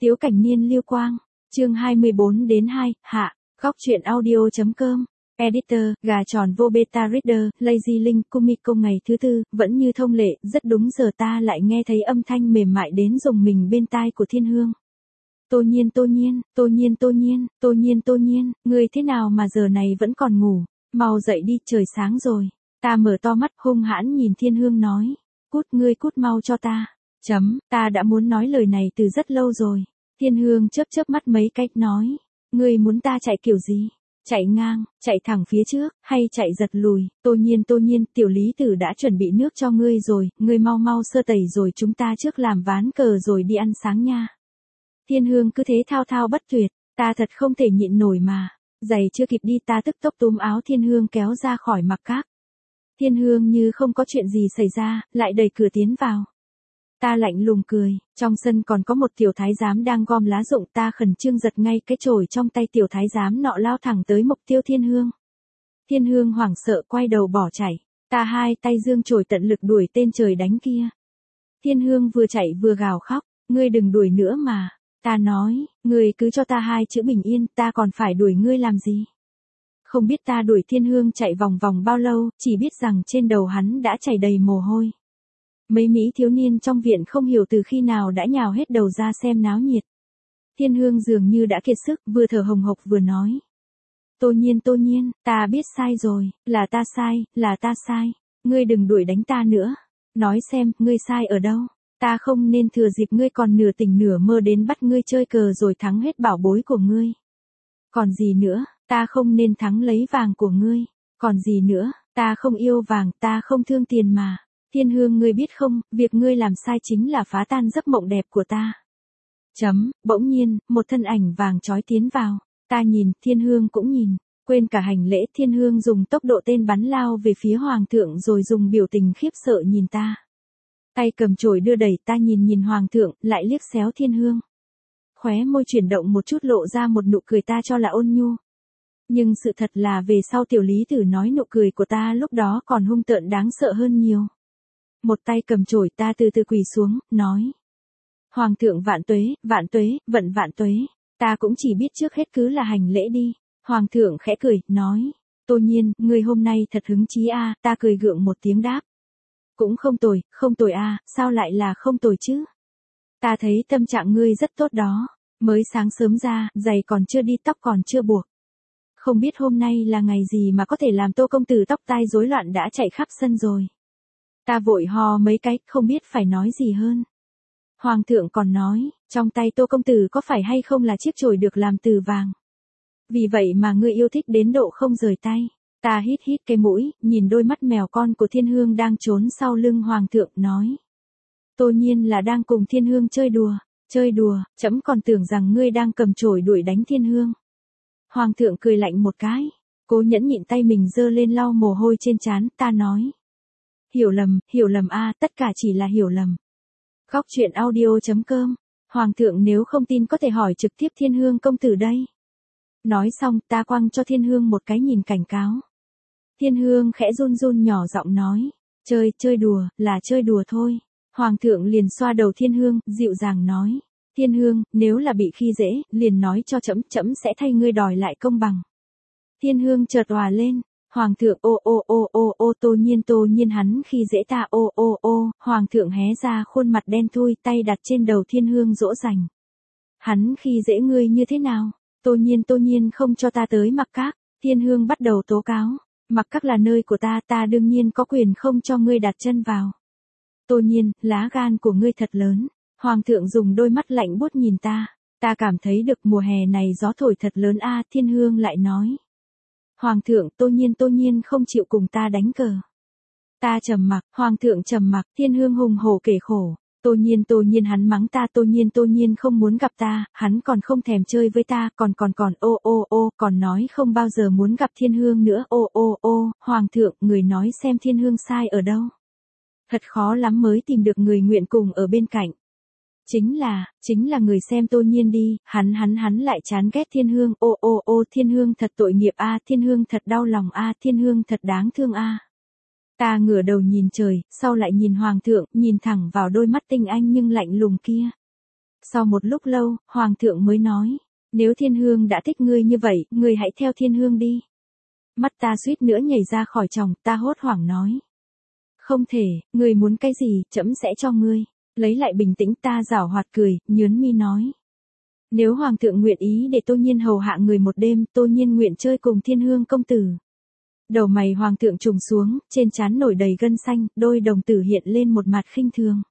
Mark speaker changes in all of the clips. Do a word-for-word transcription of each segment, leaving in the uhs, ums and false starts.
Speaker 1: Tiếu Cảnh Niên Liêu Quang, chương hai mươi bốn đến hai, hạ, góc truyện audio.com, editor, gà tròn vô beta reader, lazy link, Kumiko ngày thứ tư, vẫn như thông lệ, rất đúng giờ ta lại nghe thấy âm thanh mềm mại đến rùng mình bên tai của Thiên Hương. Tô Nhiên Tô Nhiên, Tô Nhiên Tô Nhiên, Tô Nhiên Tô Nhiên, ngươi thế nào mà giờ này vẫn còn ngủ, mau dậy đi, trời sáng rồi. Ta mở to mắt hung hãn nhìn Thiên Hương nói, cút ngươi cút mau cho ta. Chấm, ta đã muốn nói lời này từ rất lâu rồi. Thiên Hương chớp chớp mắt mấy cách nói, ngươi muốn ta chạy kiểu gì? Chạy ngang, chạy thẳng phía trước, hay chạy giật lùi? Tô Nhiên Tô Nhiên, tiểu lý tử đã chuẩn bị nước cho ngươi rồi, ngươi mau mau sơ tẩy rồi chúng ta trước làm ván cờ rồi đi ăn sáng nha. Thiên Hương cứ thế thao thao bất tuyệt, ta thật không thể nhịn nổi mà. Giày chưa kịp đi ta tức tốc túm áo Thiên Hương kéo ra khỏi mặc các. Thiên Hương như không có chuyện gì xảy ra, lại đẩy cửa tiến vào. Ta lạnh lùng cười, trong sân còn có một tiểu thái giám đang gom lá rụng, ta khẩn trương giật ngay cái chổi trong tay tiểu thái giám nọ lao thẳng tới mục tiêu Thiên Hương. Thiên Hương hoảng sợ quay đầu bỏ chạy, ta hai tay giương chổi tận lực đuổi tên trời đánh kia. Thiên Hương vừa chạy vừa gào khóc, ngươi đừng đuổi nữa mà. Ta nói, ngươi cứ cho ta hai chữ bình yên, ta còn phải đuổi ngươi làm gì? Không biết ta đuổi Thiên Hương chạy vòng vòng bao lâu, chỉ biết rằng trên đầu hắn đã chảy đầy mồ hôi. Mấy mỹ thiếu niên trong viện không hiểu từ khi nào đã nhào hết đầu ra xem náo nhiệt. Thiên Hương dường như đã kiệt sức, vừa thở hồng hộc vừa nói. Tô Nhiên Tô Nhiên, ta biết sai rồi, là ta sai, là ta sai, ngươi đừng đuổi đánh ta nữa. Nói xem, ngươi sai ở đâu? Ta không nên thừa dịp ngươi còn nửa tỉnh nửa mơ đến bắt ngươi chơi cờ rồi thắng hết bảo bối của ngươi. Còn gì nữa, ta không nên thắng lấy vàng của ngươi. Còn gì nữa, ta không yêu vàng, ta không thương tiền mà. Thiên Hương ngươi biết không, việc ngươi làm sai chính là phá tan giấc mộng đẹp của ta. Chấm, bỗng nhiên, một thân ảnh vàng chói tiến vào. Ta nhìn, Thiên Hương cũng nhìn. Quên cả hành lễ, Thiên Hương dùng tốc độ tên bắn lao về phía Hoàng thượng rồi dùng biểu tình khiếp sợ nhìn ta. Tay cầm chổi đưa đẩy, ta nhìn nhìn Hoàng thượng, lại liếc xéo Thiên Hương. Khóe môi chuyển động một chút lộ ra một nụ cười ta cho là ôn nhu. Nhưng sự thật là về sau tiểu lý tử nói nụ cười của ta lúc đó còn hung tợn đáng sợ hơn nhiều. Một tay cầm chổi ta từ từ quỳ xuống, nói. Hoàng thượng vạn tuế, vạn tuế, vận vạn tuế. Ta cũng chỉ biết trước hết cứ là hành lễ đi. Hoàng thượng khẽ cười, nói. Tô Nhiên, ngươi hôm nay thật hứng chí a. Ta cười gượng một tiếng đáp. Cũng không tồi, không tồi a, sao lại là không tồi chứ? Ta thấy tâm trạng ngươi rất tốt đó. Mới sáng sớm ra, giày còn chưa đi, tóc còn chưa buộc. Không biết hôm nay là ngày gì mà có thể làm Tô công tử tóc tai rối loạn đã chạy khắp sân rồi. Ta vội hò mấy cái, không biết phải nói gì hơn. Hoàng thượng còn nói, trong tay Tô công tử có phải hay không là chiếc chổi được làm từ vàng. Vì vậy mà ngươi yêu thích đến độ không rời tay. Ta hít hít cái mũi, nhìn đôi mắt mèo con của Thiên Hương đang trốn sau lưng Hoàng thượng, nói. Tô Nhiên là đang cùng Thiên Hương chơi đùa, chơi đùa, trẫm còn tưởng rằng ngươi đang cầm chổi đuổi đánh Thiên Hương. Hoàng thượng cười lạnh một cái, cố nhẫn nhịn tay mình giơ lên lau mồ hôi trên trán, ta nói. Hiểu lầm, hiểu lầm a, tất cả chỉ là hiểu lầm. Góc truyện audio.com, Hoàng thượng nếu không tin có thể hỏi trực tiếp Thiên Hương công tử đây. Nói xong, ta quăng cho Thiên Hương một cái nhìn cảnh cáo. Thiên Hương khẽ run run nhỏ giọng nói, chơi, chơi đùa, là chơi đùa thôi. Hoàng thượng liền xoa đầu Thiên Hương, dịu dàng nói. Thiên Hương, nếu là bị khi dễ, liền nói cho trẫm, trẫm sẽ thay ngươi đòi lại công bằng. Thiên Hương chợt òa lên. Hoàng thượng ô ô ô ô ô Tô Nhiên Tô Nhiên hắn khi dễ ta ô ô ô, Hoàng thượng hé ra khuôn mặt đen thui, tay đặt trên đầu Thiên Hương dỗ dành. Hắn khi dễ ngươi như thế nào? Tô Nhiên Tô Nhiên không cho ta tới mặc các. Thiên Hương bắt đầu tố cáo. Mặc các là nơi của ta, ta đương nhiên có quyền không cho ngươi đặt chân vào. Tô Nhiên, lá gan của ngươi thật lớn. Hoàng thượng dùng đôi mắt lạnh buốt nhìn ta. Ta cảm thấy được mùa hè này gió thổi thật lớn a. Thiên Hương lại nói. Hoàng thượng, Tô Nhiên Tô Nhiên không chịu cùng ta đánh cờ. Ta trầm mặc, Hoàng thượng trầm mặc, Thiên Hương hùng hổ kể khổ. Tô Nhiên Tô Nhiên hắn mắng ta, Tô Nhiên Tô Nhiên không muốn gặp ta, hắn còn không thèm chơi với ta, còn còn còn ô ô ô, còn nói không bao giờ muốn gặp Thiên Hương nữa, ô ô ô, Hoàng thượng, người nói xem Thiên Hương sai ở đâu. Thật khó lắm mới tìm được người nguyện cùng ở bên cạnh. Chính là, chính là người xem Tô Nhiên đi, hắn hắn hắn lại chán ghét Thiên Hương, ô ô ô, Thiên Hương thật tội nghiệp a, Thiên Hương thật đau lòng a, Thiên Hương thật đáng thương a. Ta ngửa đầu nhìn trời, sau lại nhìn Hoàng thượng, nhìn thẳng vào đôi mắt tinh anh nhưng lạnh lùng kia. Sau một lúc lâu, Hoàng thượng mới nói, nếu Thiên Hương đã thích ngươi như vậy, ngươi hãy theo Thiên Hương đi. Mắt ta suýt nữa nhảy ra khỏi tròng, ta hốt hoảng nói. Không thể, ngươi muốn cái gì, trẫm sẽ cho ngươi. Lấy lại bình tĩnh ta giảo hoạt cười, nhớn mi nói. Nếu Hoàng thượng nguyện ý để Tô Nhiên hầu hạ người một đêm, Tô Nhiên nguyện chơi cùng Thiên Hương công tử. Đầu mày Hoàng thượng trùng xuống, trên trán nổi đầy gân xanh, đôi đồng tử hiện lên một mặt khinh thường.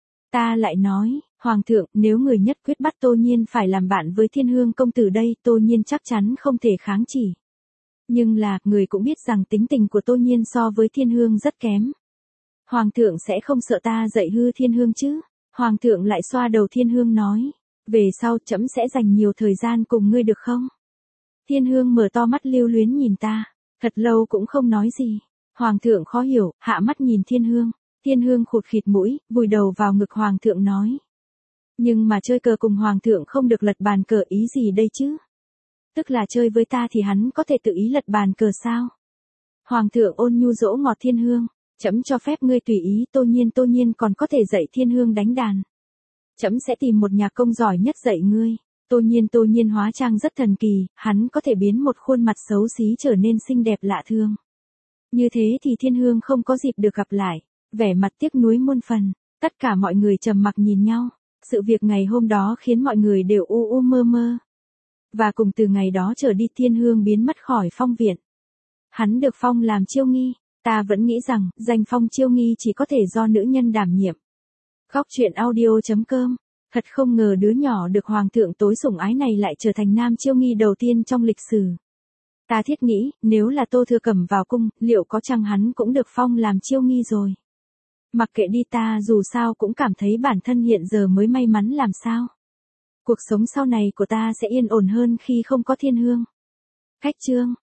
Speaker 1: Ta lại nói, Hoàng thượng, nếu người nhất quyết bắt Tô Nhiên phải làm bạn với Thiên Hương công tử đây, Tô Nhiên chắc chắn không thể kháng chỉ. Nhưng là, người cũng biết rằng tính tình của Tô Nhiên so với Thiên Hương rất kém. Hoàng thượng sẽ không sợ ta dạy hư Thiên Hương chứ? Hoàng thượng lại xoa đầu Thiên Hương nói. Về sau trẫm sẽ dành nhiều thời gian cùng ngươi được không? Thiên Hương mở to mắt lưu luyến nhìn ta. Thật lâu cũng không nói gì. Hoàng thượng khó hiểu, hạ mắt nhìn Thiên Hương. Thiên Hương khụt khịt mũi, vùi đầu vào ngực Hoàng thượng nói. Nhưng mà chơi cờ cùng Hoàng thượng không được lật bàn cờ ý gì đây chứ? Tức là chơi với ta thì hắn có thể tự ý lật bàn cờ sao? Hoàng thượng ôn nhu dỗ ngọt Thiên Hương. Trẫm cho phép ngươi tùy ý, Tô Nhiên Tô Nhiên còn có thể dạy Thiên Hương đánh đàn. Trẫm sẽ tìm một nhạc công giỏi nhất dạy ngươi. Tô Nhiên Tô Nhiên hóa trang rất thần kỳ, hắn có thể biến một khuôn mặt xấu xí trở nên xinh đẹp lạ thường. Như thế thì Thiên Hương không có dịp được gặp lại, vẻ mặt tiếc nuối muôn phần. Tất cả mọi người trầm mặc nhìn nhau. Sự việc ngày hôm đó khiến mọi người đều u u mơ mơ. Và cùng từ ngày đó trở đi Thiên Hương biến mất khỏi phong viện. Hắn được phong làm chiêu nghi. Ta vẫn nghĩ rằng, danh phong chiêu nghi chỉ có thể do nữ nhân đảm nhiệm. Góc truyện audio chấm com. Thật không ngờ đứa nhỏ được Hoàng thượng tối sủng ái này lại trở thành nam chiêu nghi đầu tiên trong lịch sử. Ta thiết nghĩ, nếu là Tô Thừa Cẩm vào cung, liệu có chăng hắn cũng được phong làm chiêu nghi rồi. Mặc kệ đi ta dù sao cũng cảm thấy bản thân hiện giờ mới may mắn làm sao. Cuộc sống sau này của ta sẽ yên ổn hơn khi không có Thiên Hương. Cách chương.